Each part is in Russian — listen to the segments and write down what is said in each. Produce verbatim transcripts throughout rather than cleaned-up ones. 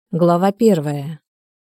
Глава первая.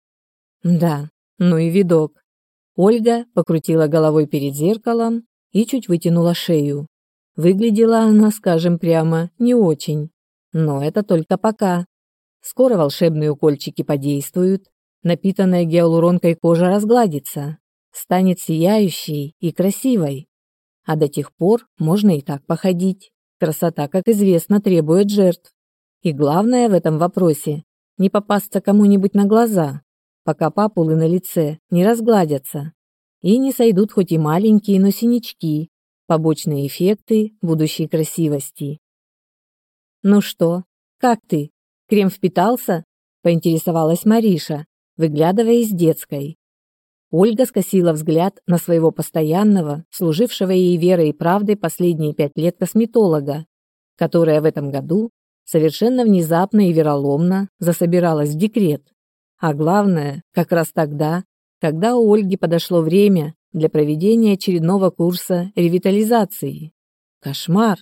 Да, ну и видок. Ольга покрутила головой перед зеркалом и чуть вытянула шею. Выглядела она, скажем прямо, не очень. Но это только пока. Скоро волшебные укольчики подействуют, напитанная гиалуронкой кожа разгладится, станет сияющей и красивой. А до тех пор можно и так походить. Красота, как известно, требует жертв. И главное в этом вопросе – не попасться кому-нибудь на глаза, пока папулы на лице не разгладятся и не сойдут хоть и маленькие, но синячки, побочные эффекты будущей красивости. «Ну что, как ты? Крем впитался?» – поинтересовалась Мариша, выглядывая из детской. Ольга скосила взгляд на своего постоянного, служившего ей верой и правдой последние пять лет косметолога, которая в этом году совершенно внезапно и вероломно засобиралась в декрет. А главное, как раз тогда, когда у Ольги подошло время для проведения очередного курса ревитализации. Кошмар.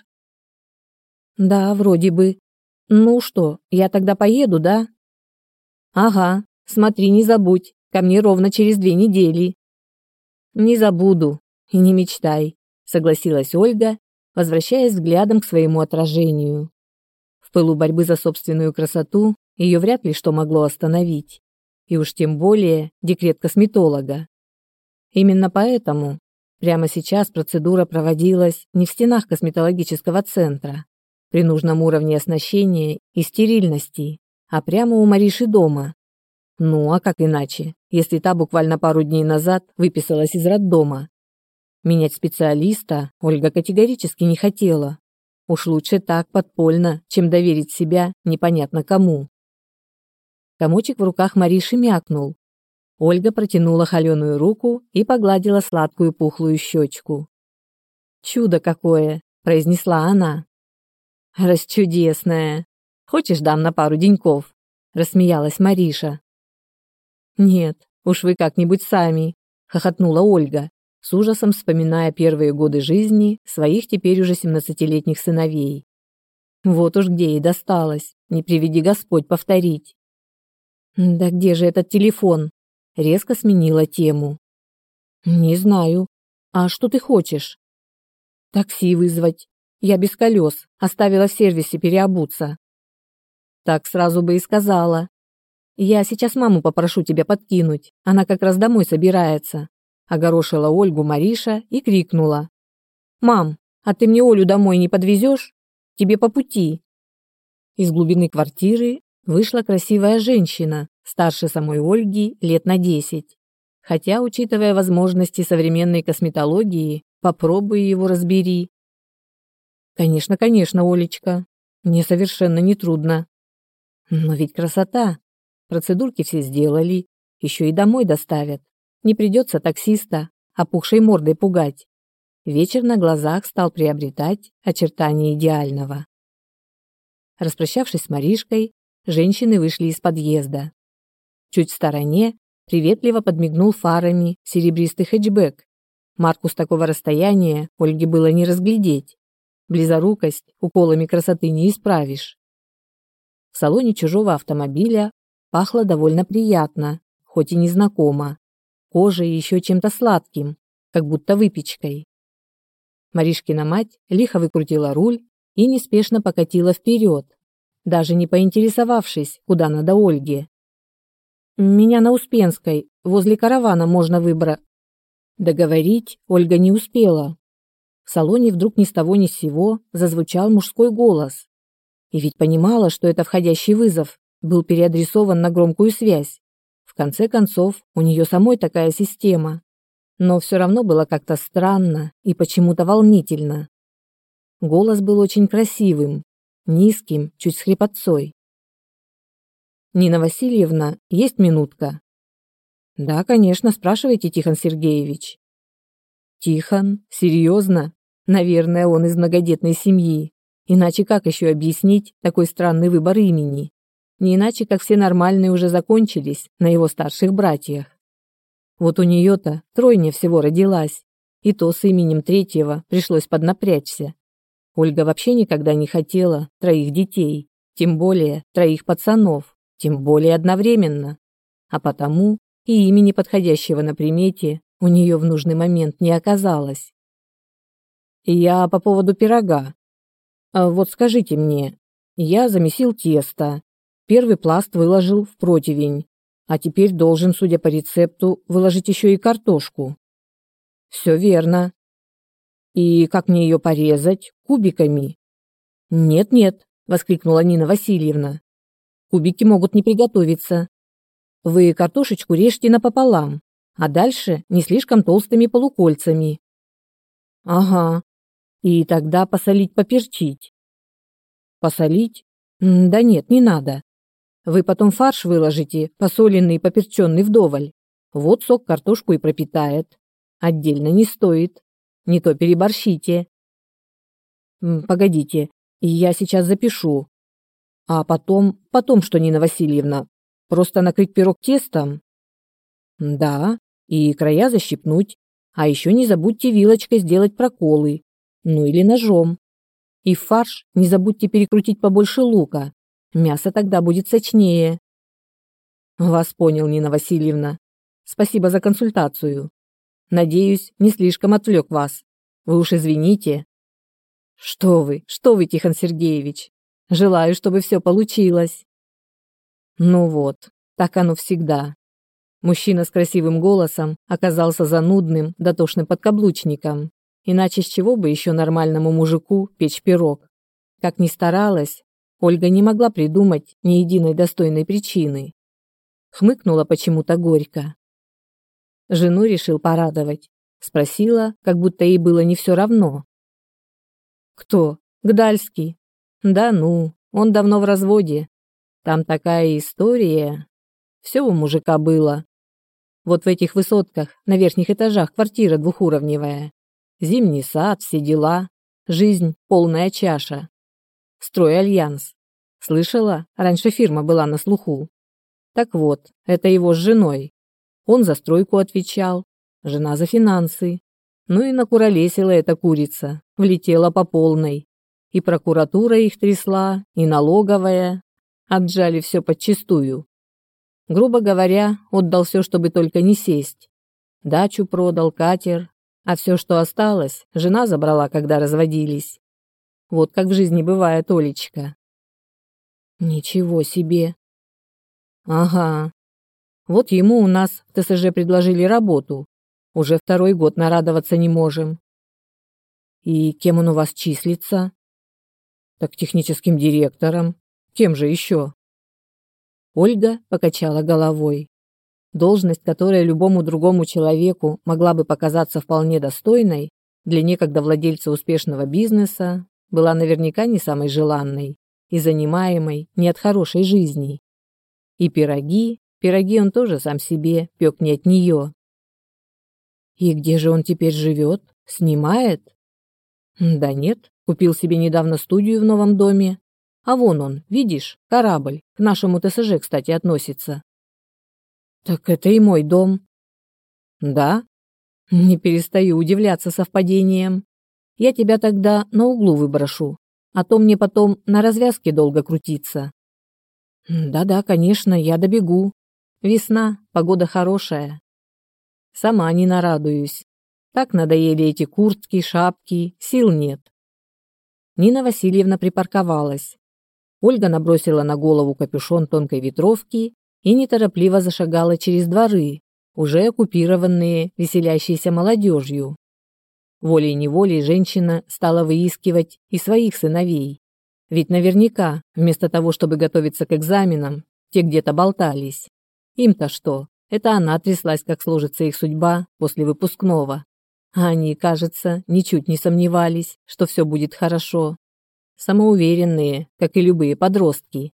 Да, вроде бы. Ну что, я тогда поеду, да? Ага, смотри, не забудь, ко мне ровно через две недели. Не забуду и не мечтай, согласилась Ольга, возвращаясь взглядом к своему отражению. В пылу борьбы за собственную красоту ее вряд ли что могло остановить, и уж тем более декрет косметолога. Именно поэтому прямо сейчас процедура проводилась не в стенах косметологического центра, при нужном уровне оснащения и стерильности, а прямо у Мариши дома. Ну, а как иначе, если та буквально пару дней назад выписалась из роддома? Менять специалиста Ольга категорически не хотела. Уж лучше так, подпольно, чем доверить себя непонятно кому. Комочек в руках Мариши мякнул. Ольга протянула холеную руку и погладила сладкую пухлую щечку. «Чудо какое!» – произнесла она. «Расчудесное! Хочешь, дам на пару деньков?» – рассмеялась Мариша. «Нет, уж вы как-нибудь сами!» – хохотнула Ольга, с ужасом вспоминая первые годы жизни своих теперь уже семнадцатилетних сыновей. Вот уж где ей досталось, не приведи Господь повторить. «Да где же этот телефон?» – резко сменила тему. «Не знаю. А что ты хочешь?» «Такси вызвать. Я без колес, оставила в сервисе переобуться». «Так сразу бы и сказала. Я сейчас маму попрошу тебя подкинуть, она как раз домой собирается». Огорошила Ольгу Мариша и крикнула: «Мам, а ты мне Олю домой не подвезешь? Тебе по пути». Из глубины квартиры вышла красивая женщина, старше самой Ольги лет на десять. Хотя, учитывая возможности современной косметологии, попробуй его разбери. «Конечно, конечно, Олечка, мне совершенно не трудно. Но ведь красота. Процедурки все сделали, еще и домой доставят. Не придется таксиста опухшей мордой пугать». Вечер на глазах стал приобретать очертания идеального. Распрощавшись с Маришкой, женщины вышли из подъезда. Чуть в стороне приветливо подмигнул фарами серебристый хэтчбэк. Марку с такого расстояния Ольге было не разглядеть. Близорукость уколами красоты не исправишь. В салоне чужого автомобиля пахло довольно приятно, хоть и незнакомо. Кожей и еще чем-то сладким, как будто выпечкой. Маришкина мать лихо выкрутила руль и неспешно покатила вперед, даже не поинтересовавшись, куда надо Ольге. «Меня на Успенской, возле каравана можно выбрать». Договорить Ольга не успела. В салоне вдруг ни с того ни с сего зазвучал мужской голос. И ведь понимала, что это входящий вызов был переадресован на громкую связь. В конце концов, у нее самой такая система. Но все равно было как-то странно и почему-то волнительно. Голос был очень красивым, низким, чуть с хрипотцой. «Нина Васильевна, есть минутка?» «Да, конечно, спрашивайте, Тихон Сергеевич». «Тихон? Серьезно? Наверное, он из многодетной семьи. Иначе как еще объяснить такой странный выбор имени? Не иначе, как все нормальные уже закончились на его старших братьях. Вот у нее-то тройня всего родилась, и то с именем третьего пришлось поднапрячься. Ольга вообще никогда не хотела троих детей, тем более троих пацанов. тем более одновременно. А потому и имени подходящего на примете у нее в нужный момент не оказалось. Я по поводу пирога. А вот скажите мне, я замесил тесто, первый пласт выложил в противень, а теперь должен, судя по рецепту, выложить еще и картошку. Все верно. И как мне ее порезать? Кубиками? Нет-нет, воскликнула Нина Васильевна. Кубики могут не приготовиться. Вы картошечку режьте напополам, а дальше не слишком толстыми полукольцами. Ага. И тогда посолить, поперчить. Посолить? Да нет, не надо. Вы потом фарш выложите, посоленный и поперченный вдоволь. Вот сок картошку и пропитает. Отдельно не стоит. Не то переборщите. Погодите, я сейчас запишу. А потом, потом что, Нина Васильевна? Просто накрыть пирог тестом? Да, и края защипнуть. А еще не забудьте вилочкой сделать проколы. Ну или ножом. И в фарш не забудьте перекрутить побольше лука. Мясо тогда будет сочнее. Вас понял, Нина Васильевна. Спасибо за консультацию. Надеюсь, не слишком отвлек вас. Вы уж извините. Что вы, что вы, Тихон Сергеевич. Желаю, чтобы все получилось. Ну вот, так оно всегда. Мужчина с красивым голосом оказался занудным, дотошным подкаблучником. Иначе с чего бы еще нормальному мужику печь пирог? Как ни старалась, Ольга не могла придумать ни единой достойной причины. Хмыкнула почему-то горько. Жену решил порадовать. Спросила, как будто ей было не все равно. Кто? Гдальский? Да ну, он давно в разводе. Там такая история. Все у мужика было. Вот в этих высотках, на верхних этажах, квартира двухуровневая. Зимний сад, все дела. Жизнь полная чаша. Стройальянс. Слышала? Раньше фирма была на слуху. Так вот, это его с женой. Он за стройку отвечал, жена за финансы. Ну и накуролесила эта курица, влетела по полной. И прокуратура их трясла, и налоговая. Отжали все подчистую. Грубо говоря, отдал все, чтобы только не сесть. Дачу продал, катер. А все, что осталось, жена забрала, когда разводились. Вот как в жизни бывает, Олечка. Ничего себе. Ага. Вот ему у нас в ТСЖ предложили работу. Уже второй год нарадоваться не можем. И кем он у вас числится? Так техническим директором. Кем же еще? Ольга покачала головой. Должность, которая любому другому человеку могла бы показаться вполне достойной, для некогда владельца успешного бизнеса, была наверняка не самой желанной и занимаемой не от хорошей жизни. И пироги, пироги он тоже сам себе пек не от нее. И где же он теперь живет? Снимает? Да нет, купил себе недавно студию в новом доме. А вон он, видишь, корабль, к нашему ТСЖ, кстати, относится. Так это и мой дом. Да? Не перестаю удивляться совпадениям. Я тебя тогда на углу выброшу, а то мне потом на развязке долго крутиться. Да-да, конечно, я добегу. Весна, погода хорошая. Сама не нарадуюсь. Так надоели эти куртки, шапки, сил нет. Нина Васильевна припарковалась. Ольга набросила на голову капюшон тонкой ветровки и неторопливо зашагала через дворы, уже оккупированные веселящейся молодежью. Волей-неволей женщина стала выискивать и своих сыновей. Ведь наверняка, вместо того, чтобы готовиться к экзаменам, те где-то болтались. Им-то что? Это она тряслась, как сложится их судьба после выпускного. А они, кажется, ничуть не сомневались, что все будет хорошо. Самоуверенные, как и любые подростки.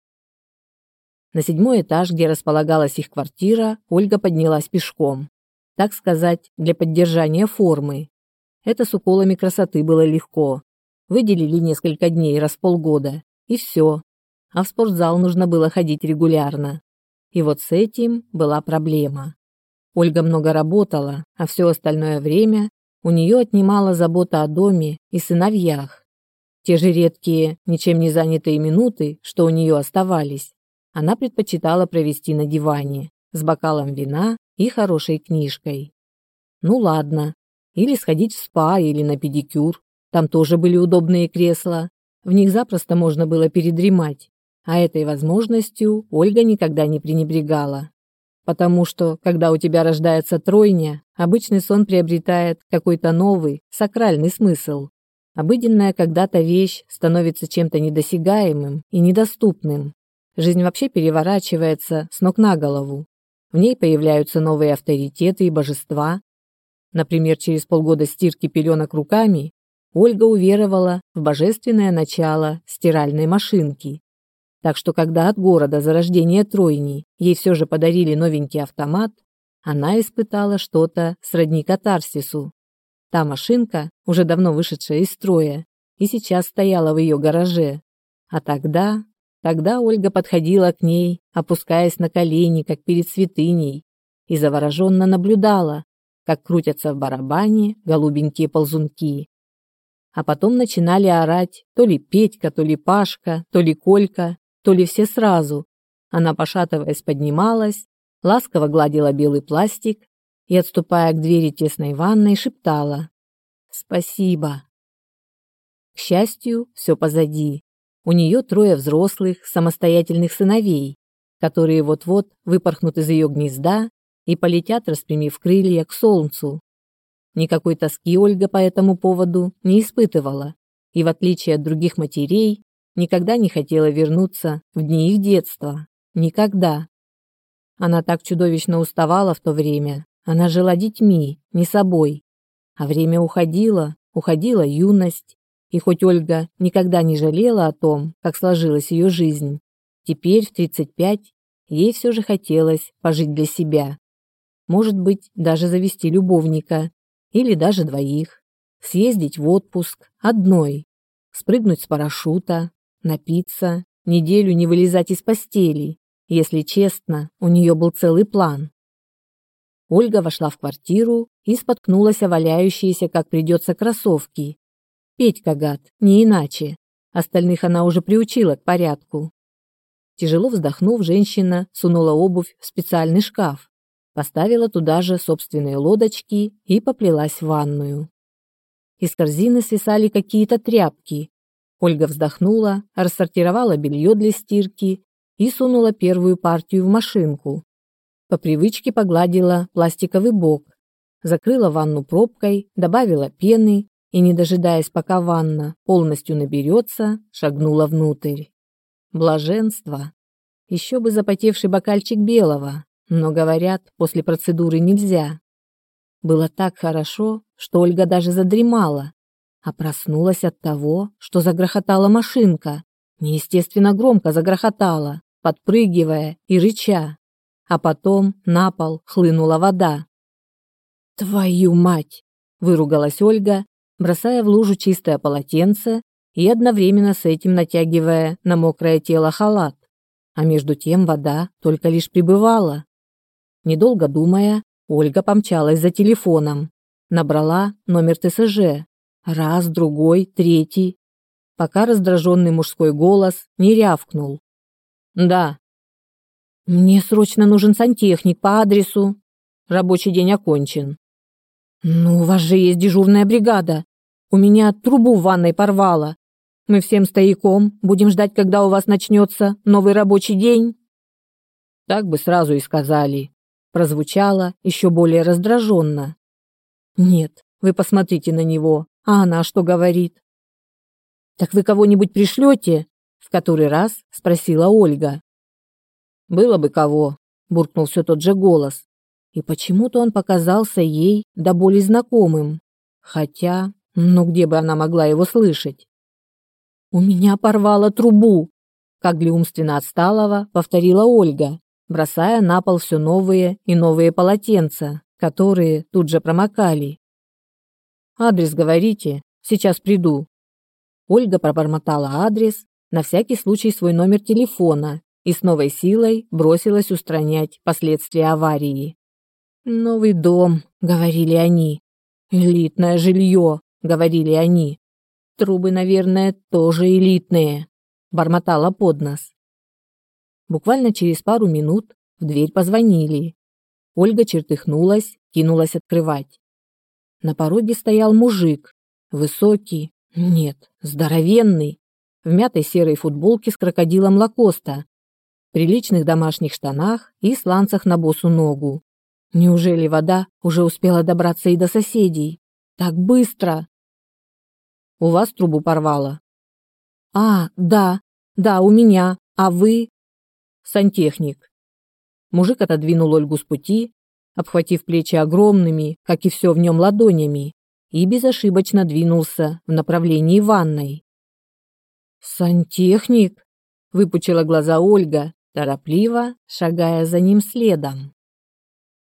На седьмой этаж, где располагалась их квартира, Ольга поднялась пешком. Так сказать, для поддержания формы. Это с уколами красоты было легко. Выделили несколько дней раз в полгода, и все. А в спортзал нужно было ходить регулярно. И вот с этим была проблема. Ольга много работала, а все остальное время у нее отнимала забота о доме и сыновьях. Те же редкие, ничем не занятые минуты, что у нее оставались, она предпочитала провести на диване с бокалом вина и хорошей книжкой. Ну ладно, или сходить в спа или на педикюр, там тоже были удобные кресла, в них запросто можно было передремать, а этой возможностью Ольга никогда не пренебрегала. Потому что, когда у тебя рождается тройня, обычный сон приобретает какой-то новый, сакральный смысл. Обыденная когда-то вещь становится чем-то недосягаемым и недоступным. Жизнь вообще переворачивается с ног на голову. В ней появляются новые авторитеты и божества. Например, через полгода стирки пеленок руками Ольга уверовала в божественное начало стиральной машинки. Так что, когда от города за рождение тройни ей все же подарили новенький автомат, она испытала что-то сродни катарсису. Та машинка, уже давно вышедшая из строя, и сейчас стояла в ее гараже. А тогда, тогда Ольга подходила к ней, опускаясь на колени, как перед святыней, и завороженно наблюдала, как крутятся в барабане голубенькие ползунки. А потом начинали орать то ли Петька, то ли Пашка, то ли Колька, то ли все сразу. Она, пошатываясь, поднималась, ласково гладила белый пластик и, отступая к двери тесной ванной, шептала: «Спасибо». К счастью, все позади. У нее трое взрослых, самостоятельных сыновей, которые вот-вот выпорхнут из ее гнезда и полетят, распрямив крылья, к солнцу. Никакой тоски Ольга по этому поводу не испытывала и, в отличие от других матерей, никогда не хотела вернуться в дни их детства. Никогда. Она так чудовищно уставала в то время. Она жила детьми, не собой. А время уходило, уходила юность. И хоть Ольга никогда не жалела о том, как сложилась ее жизнь, теперь, в тридцать пять, ей все же хотелось пожить для себя. Может быть, даже завести любовника. Или даже двоих. Съездить в отпуск одной. Спрыгнуть с парашюта. Напиться, неделю не вылезать из постели. Если честно, у нее был целый план. Ольга вошла в квартиру и споткнулась о валяющиеся, как придется, кроссовки. Петька, гад, не иначе. Остальных она уже приучила к порядку. Тяжело вздохнув, женщина сунула обувь в специальный шкаф, поставила туда же собственные лодочки и поплелась в ванную. Из корзины свисали какие-то тряпки. Ольга вздохнула, рассортировала белье для стирки и сунула первую партию в машинку. По привычке погладила пластиковый бок, закрыла ванну пробкой, добавила пены и, не дожидаясь, пока ванна полностью наберется, шагнула внутрь. Блаженство. Еще бы запотевший бокальчик белого, но, говорят, после процедуры нельзя. Было так хорошо, что Ольга даже задремала, а проснулась от того, что загрохотала машинка, неестественно громко загрохотала, подпрыгивая и рыча, а потом на пол хлынула вода. «Твою мать!» – выругалась Ольга, бросая в лужу чистое полотенце и одновременно с этим натягивая на мокрое тело халат, а между тем вода только лишь прибывала. Недолго думая, Ольга помчалась за телефоном, набрала номер Тэ Эс Жэ. Раз, другой, третий, пока раздраженный мужской голос не рявкнул. «Да». «Мне срочно нужен сантехник по адресу. Рабочий день окончен». «Ну, у вас же есть дежурная бригада. У меня трубу в ванной порвало. Мы всем стояком будем ждать, когда у вас начнется новый рабочий день». «Так бы сразу и сказали», — прозвучало еще более раздраженно. «Нет, вы посмотрите на него. А она что говорит?» «Так вы кого-нибудь пришлете?» — в который раз спросила Ольга. «Было бы кого», — буркнул все тот же голос. И почему-то он показался ей до боли знакомым. Хотя, ну где бы она могла его слышать? «У меня порвало трубу», — как для умственно отсталого повторила Ольга, бросая на пол все новые и новые полотенца, которые тут же промокали. «Адрес говорите, сейчас приду». Ольга пробормотала адрес, на всякий случай свой номер телефона и с новой силой бросилась устранять последствия аварии. «Новый дом», — говорили они. «Элитное жилье», — говорили они. «Трубы, наверное, тоже элитные», — бормотала под нос. Буквально через пару минут в дверь позвонили. Ольга чертыхнулась, кинулась открывать. На пороге стоял мужик, высокий, нет, здоровенный, в мятой серой футболке с крокодилом Лакоста, приличных домашних штанах и сланцах на босу ногу. Неужели вода уже успела добраться и до соседей? Так быстро! У вас трубу порвало? А, да, да, у меня. А вы? Сантехник. Мужик отодвинул Ольгу с пути, обхватив плечи огромными, как и все в нем, ладонями, и безошибочно двинулся в направлении ванной. «Сантехник?» — выпучила глаза Ольга, торопливо шагая за ним следом.